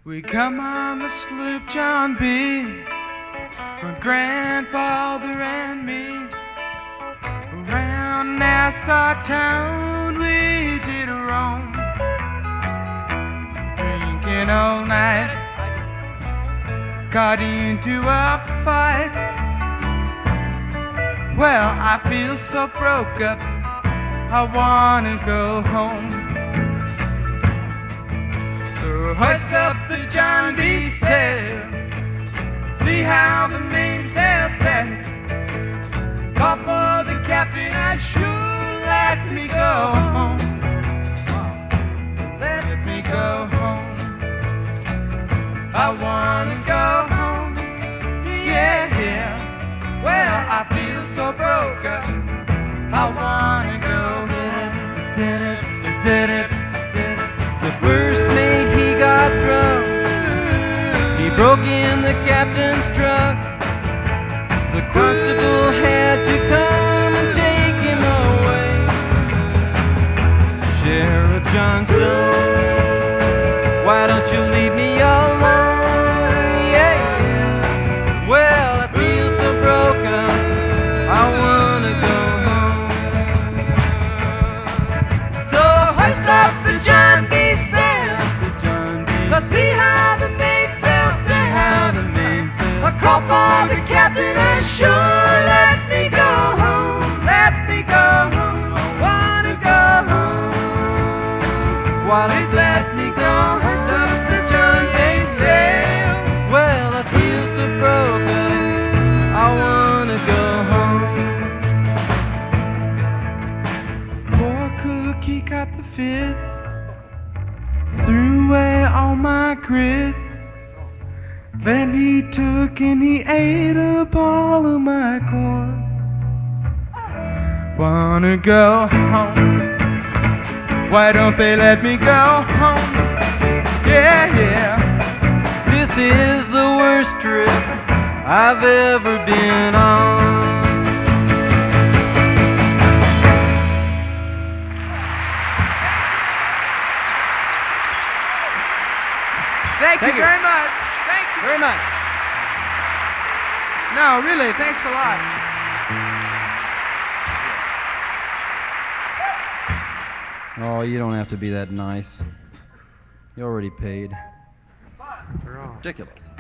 We come on the sloop John B, my grandfather and me. Around Nassau town we did roam, drinking all night, got into a fight. Well, I feel so broke up, I wanna go home. So hoist up the John B. sail, see how the mainsail sets. Call for the captain, I sure let me go home. Let me go home. I wanna go home. Yeah, yeah. Well, I feel so broke up, I wanna go home. The first mate, he got drunk. He broke in the captain's truck. The constable had to come and take him away. Sheriff Johnstone, why don't you leave me alone? Yeah. Well, I feel so broken, I wanna go home. So hoist up the John B. sail, let's see how the mainsail sails. I call for the captain and sure let me go home. Let me go home. I wanna go home. Please let me go. Hoist up the John B. sail. Well, I feel so broken, I wanna go home. Poor cook, he got the fits, threw away all my grit. Then he took and he ate up all of my corn. Wanna go home, why don't they let me go home? Yeah, yeah. This is the worst trip I've ever been on. Thank you very much. Thank you Very much. No, really, thanks a lot. Oh, you don't have to be that nice. You already paid. Ridiculous.